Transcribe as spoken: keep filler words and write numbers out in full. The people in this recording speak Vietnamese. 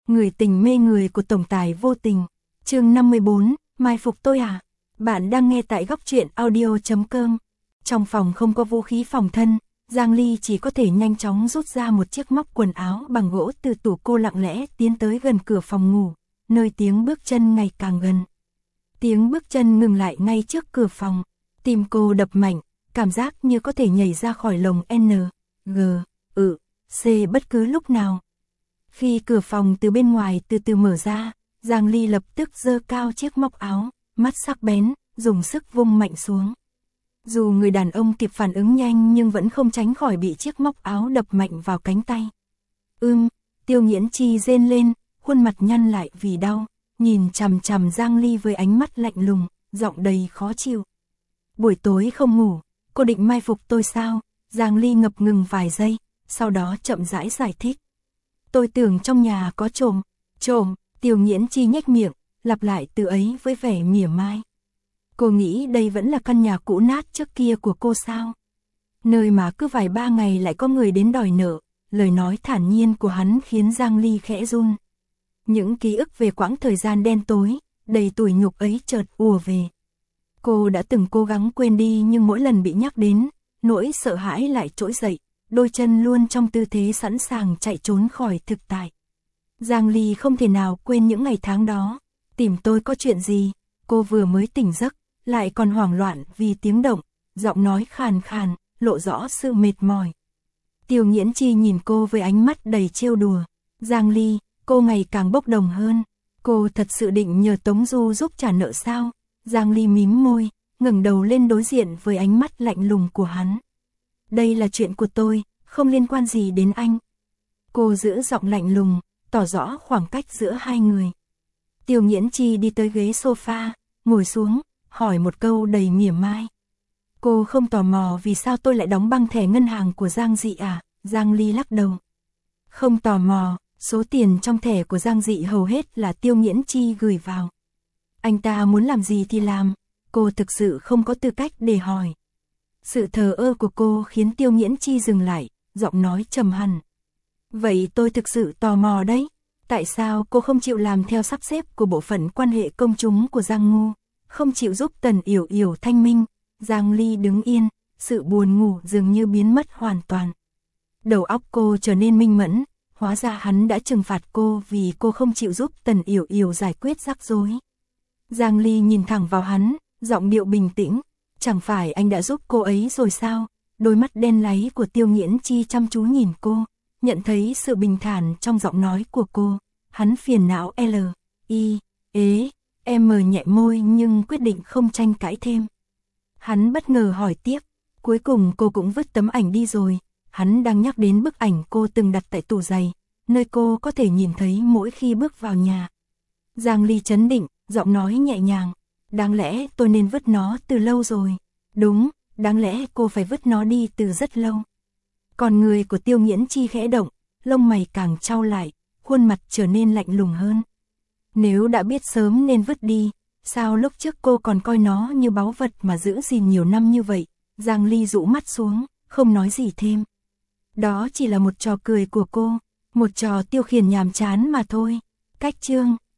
Người tình mê người của tổng tài vô tình. Chương năm mươi bốn, mai phục tôi à? Bạn đang nghe tại góc truyện audio chấm com. Trong phòng không có vũ khí phòng thân, Giang Ly chỉ có thể nhanh chóng rút ra một chiếc móc quần áo bằng gỗ từ tủ. Cô lặng lẽ tiến tới gần cửa phòng ngủ, nơi tiếng bước chân ngày càng gần. Tiếng bước chân ngừng lại ngay trước cửa phòng, tim cô đập mạnh, cảm giác như có thể nhảy ra khỏi lồng N, G, ừ, C bất cứ lúc nào. Khi cửa phòng từ bên ngoài từ từ mở ra, Giang Ly lập tức giơ cao chiếc móc áo, mắt sắc bén, dùng sức vung mạnh xuống. Dù người đàn ông kịp phản ứng nhanh nhưng vẫn không tránh khỏi bị chiếc móc áo đập mạnh vào cánh tay. Ưm, Tiêu Nghiễn Chi rên lên, khuôn mặt nhăn lại vì đau, nhìn chằm chằm Giang Ly với ánh mắt lạnh lùng, giọng đầy khó chịu. Buổi tối không ngủ, cô định mai phục tôi sao? Giang Ly ngập ngừng vài giây, sau đó chậm rãi giải thích. Tôi tưởng trong nhà có trộm. Trộm? Tiêu Nghiễn Chi nhếch miệng, lặp lại từ ấy với vẻ mỉa mai. Cô nghĩ đây vẫn là căn nhà cũ nát trước kia của cô sao? Nơi mà cứ vài ba ngày lại có người đến đòi nợ. Lời nói thản nhiên của hắn khiến Giang Ly khẽ run. Những ký ức về quãng thời gian đen tối, đầy tủi nhục ấy chợt ùa về. Cô đã từng cố gắng quên đi nhưng mỗi lần bị nhắc đến, nỗi sợ hãi lại trỗi dậy, đôi chân luôn trong tư thế sẵn sàng chạy trốn khỏi thực tại. Giang Ly không thể nào quên những ngày tháng đó. Tìm tôi có chuyện gì? Cô vừa mới tỉnh giấc, lại còn hoảng loạn vì tiếng động, giọng nói khàn khàn, lộ rõ sự mệt mỏi. Tiêu Nghiễn Chi nhìn cô với ánh mắt đầy trêu đùa. Giang Ly, cô ngày càng bốc đồng hơn. Cô thật sự định nhờ Tống Du giúp trả nợ sao? Giang Ly mím môi, ngẩng đầu lên đối diện với ánh mắt lạnh lùng của hắn. Đây là chuyện của tôi, không liên quan gì đến anh. Cô giữ giọng lạnh lùng, tỏ rõ khoảng cách giữa hai người. Tiêu Nghiễn Chi đi tới ghế sofa, ngồi xuống, hỏi một câu đầy mỉa mai. Cô không tò mò vì sao tôi lại đóng băng thẻ ngân hàng của Giang Dị à? Giang Ly lắc đầu. Không tò mò, số tiền trong thẻ của Giang Dị hầu hết là Tiêu Nghiễn Chi gửi vào. Anh ta muốn làm gì thì làm, cô thực sự không có tư cách để hỏi. Sự thờ ơ của cô khiến Tiêu Nghiễn Chi dừng lại, giọng nói trầm hẳn. Vậy tôi thực sự tò mò đấy, tại sao cô không chịu làm theo sắp xếp của bộ phận quan hệ công chúng của Giang Ngu, không chịu giúp Tần Yểu Yểu thanh minh? Giang Ly đứng yên, sự buồn ngủ dường như biến mất hoàn toàn. Đầu óc cô trở nên minh mẫn, hóa ra hắn đã trừng phạt cô vì cô không chịu giúp Tần Yểu Yểu giải quyết rắc rối. Giang Ly nhìn thẳng vào hắn, giọng điệu bình tĩnh. Chẳng phải anh đã giúp cô ấy rồi sao? Đôi mắt đen láy của Tiêu Nghiễn Chi chăm chú nhìn cô, nhận thấy sự bình thản trong giọng nói của cô. Hắn phiền não L, I, ế, M nhẹ môi nhưng quyết định không tranh cãi thêm. Hắn bất ngờ hỏi tiếp, cuối cùng cô cũng vứt tấm ảnh đi rồi. Hắn đang nhắc đến bức ảnh cô từng đặt tại tủ giày, nơi cô có thể nhìn thấy mỗi khi bước vào nhà. Giang Ly trấn định, giọng nói nhẹ nhàng. Đáng lẽ tôi nên vứt nó từ lâu rồi. Đúng, đáng lẽ cô phải vứt nó đi từ rất lâu. Còn người của Tiêu Nghiễn Chi khẽ động, lông mày càng chau lại, khuôn mặt trở nên lạnh lùng hơn. Nếu đã biết sớm nên vứt đi, sao lúc trước cô còn coi nó như báu vật mà giữ gìn nhiều năm như vậy? Giang Ly rũ mắt xuống, không nói gì thêm. Đó chỉ là một trò cười của cô, một trò tiêu khiển nhàm chán mà thôi. Cách chương